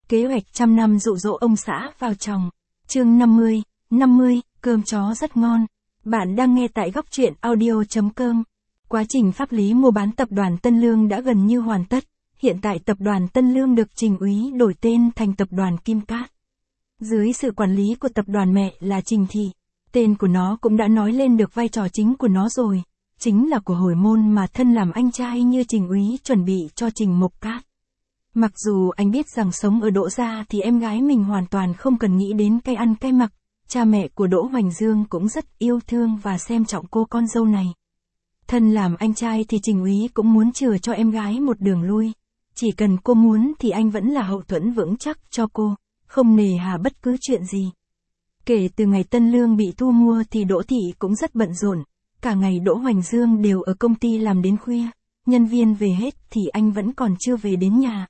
Kế hoạch trăm năm dụ dỗ ông xã vào chồng. Chương 50, cơm chó rất ngon. Bạn đang nghe tại góc truyện audio.com. Quá trình pháp lý mua bán tập đoàn Tân Lương đã gần như hoàn tất. Hiện tại tập đoàn Tân Lương được Trình Úy đổi tên thành tập đoàn Kim Cát. Dưới sự quản lý của tập đoàn mẹ là Trình Thị, tên của nó cũng đã nói lên được vai trò chính của nó rồi. Chính là của hồi môn mà thân làm anh trai như Trình Úy chuẩn bị cho Trình Mộc Cát. Mặc dù anh biết rằng sống ở Đỗ gia thì em gái mình hoàn toàn không cần nghĩ đến cái ăn cái mặc, cha mẹ của Đỗ Hoành Dương cũng rất yêu thương và xem trọng cô con dâu này. Thân làm anh trai thì Trình Úy cũng muốn chừa cho em gái một đường lui. Chỉ cần cô muốn thì anh vẫn là hậu thuẫn vững chắc cho cô, không nề hà bất cứ chuyện gì. Kể từ ngày Tân Lương bị thu mua thì Đỗ Thị cũng rất bận rộn. Cả ngày Đỗ Hoành Dương đều ở công ty làm đến khuya, nhân viên về hết thì anh vẫn còn chưa về đến nhà.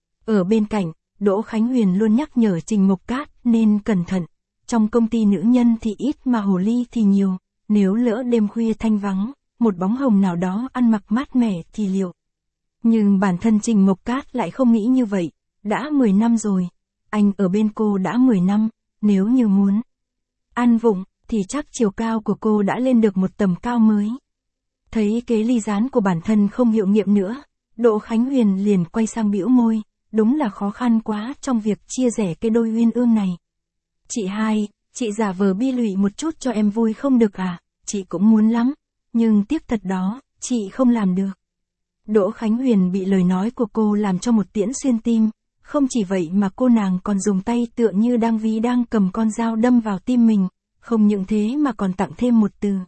Ở bên cạnh, Đỗ Khánh Huyền luôn nhắc nhở Trình Mộc Cát nên cẩn thận. Trong công ty nữ nhân thì ít mà hồ ly thì nhiều, nếu lỡ đêm khuya thanh vắng, một bóng hồng nào đó ăn mặc mát mẻ thì liệu. Nhưng bản thân Trình Mộc Cát lại không nghĩ như vậy, đã 10 năm rồi, anh ở bên cô đã 10 năm, nếu như muốn ăn vụng, thì chắc chiều cao của cô đã lên được một tầm cao mới. Thấy kế ly gián của bản thân không hiệu nghiệm nữa, Đỗ Khánh Huyền liền quay sang bĩu môi, đúng là khó khăn quá trong việc chia rẽ cái đôi uyên ương này. Chị hai, chị giả vờ bi lụy một chút cho em vui không được à, chị cũng muốn lắm, nhưng tiếc thật đó, chị không làm được. Đỗ Khánh Huyền bị lời nói của cô làm cho một tiễn xuyên tim, không chỉ vậy mà cô nàng còn dùng tay tựa như đang cầm con dao đâm vào tim mình, không những thế mà còn tặng thêm một từ.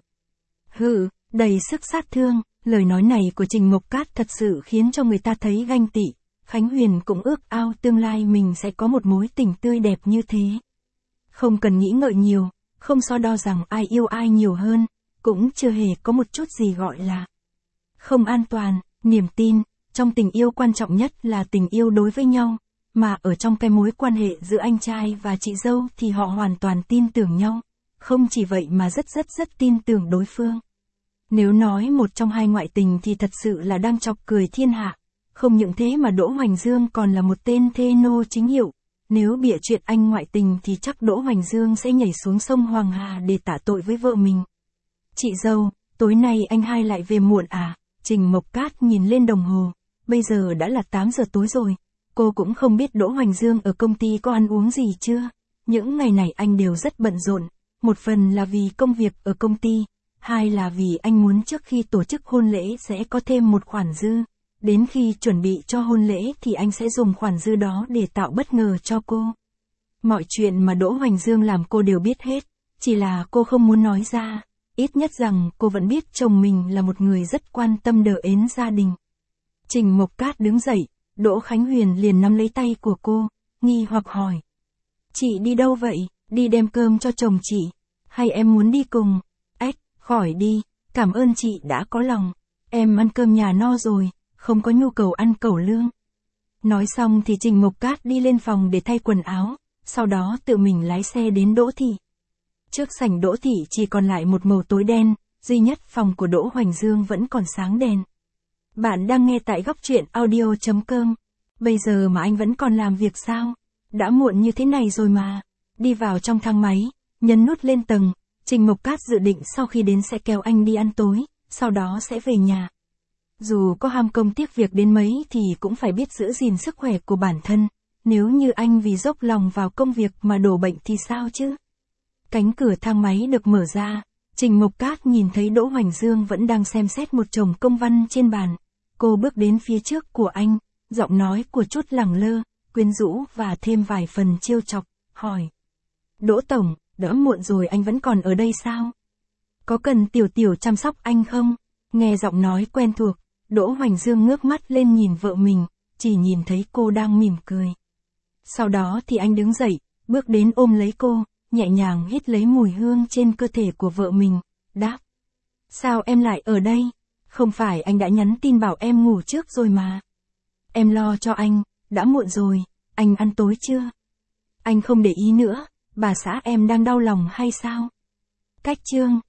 Hừ, đầy sức sát thương, lời nói này của Trình Mộc Cát thật sự khiến cho người ta thấy ganh tị. Khánh Huyền cũng ước ao tương lai mình sẽ có một mối tình tươi đẹp như thế. Không cần nghĩ ngợi nhiều, không so đo rằng ai yêu ai nhiều hơn, cũng chưa hề có một chút gì gọi là không an toàn, niềm tin. Trong tình yêu quan trọng nhất là tình yêu đối với nhau, mà ở trong cái mối quan hệ giữa anh trai và chị dâu thì họ hoàn toàn tin tưởng nhau, không chỉ vậy mà rất tin tưởng đối phương. Nếu nói một trong hai ngoại tình thì thật sự là đang chọc cười thiên hạ. Không những thế mà Đỗ Hoành Dương còn là một tên thê nô chính hiệu. Nếu bịa chuyện anh ngoại tình thì chắc Đỗ Hoành Dương sẽ nhảy xuống sông Hoàng Hà để tả tội với vợ mình. Chị dâu, tối nay anh hai lại về muộn à? Trình Mộc Cát nhìn lên đồng hồ. Bây giờ đã là 8 giờ tối rồi. Cô cũng không biết Đỗ Hoành Dương ở công ty có ăn uống gì chưa. Những ngày này anh đều rất bận rộn. Một phần là vì công việc ở công ty. Hai là vì anh muốn trước khi tổ chức hôn lễ sẽ có thêm một khoản dư. Đến khi chuẩn bị cho hôn lễ thì anh sẽ dùng khoản dư đó để tạo bất ngờ cho cô. Mọi chuyện mà Đỗ Hoành Dương làm cô đều biết hết, chỉ là cô không muốn nói ra, ít nhất rằng cô vẫn biết chồng mình là một người rất quan tâm đờ ến gia đình. Trình Mộc Cát đứng dậy, Đỗ Khánh Huyền liền nắm lấy tay của cô, nghi hoặc hỏi. Chị đi đâu vậy, đi đem cơm cho chồng chị, hay em muốn đi cùng? Ếch, khỏi đi, cảm ơn chị đã có lòng, em ăn cơm nhà no rồi. Không có nhu cầu ăn cẩu lương. Nói xong thì Trình Mộc Cát đi lên phòng để thay quần áo, sau đó tự mình lái xe đến Đỗ Thị. Trước sảnh Đỗ Thị chỉ còn lại một màu tối đen, duy nhất phòng của Đỗ Hoành Dương vẫn còn sáng đèn. Bạn đang nghe tại góc truyện audio.com. Bây giờ mà anh vẫn còn làm việc sao? Đã muộn như thế này rồi mà. Đi vào trong thang máy, nhấn nút lên tầng, Trình Mộc Cát dự định sau khi đến sẽ kéo anh đi ăn tối, sau đó sẽ về nhà. Dù có ham công tiếc việc đến mấy thì cũng phải biết giữ gìn sức khỏe của bản thân, nếu như anh vì dốc lòng vào công việc mà đổ bệnh thì sao chứ? Cánh cửa thang máy được mở ra, Trình Mộc Cát nhìn thấy Đỗ Hoành Dương vẫn đang xem xét một chồng công văn trên bàn. Cô bước đến phía trước của anh, giọng nói của chút lẳng lơ, quyến rũ và thêm vài phần trêu chọc, hỏi. Đỗ Tổng, đã muộn rồi anh vẫn còn ở đây sao? Có cần tiểu chăm sóc anh không? Nghe giọng nói quen thuộc, Đỗ Hoành Dương ngước mắt lên nhìn vợ mình, chỉ nhìn thấy cô đang mỉm cười. Sau đó thì anh đứng dậy, bước đến ôm lấy cô, nhẹ nhàng hít lấy mùi hương trên cơ thể của vợ mình, đáp. Sao em lại ở đây? Không phải anh đã nhắn tin bảo em ngủ trước rồi mà. Em lo cho anh, đã muộn rồi, anh ăn tối chưa? Anh không để ý nữa, bà xã em đang đau lòng hay sao? Cách chương.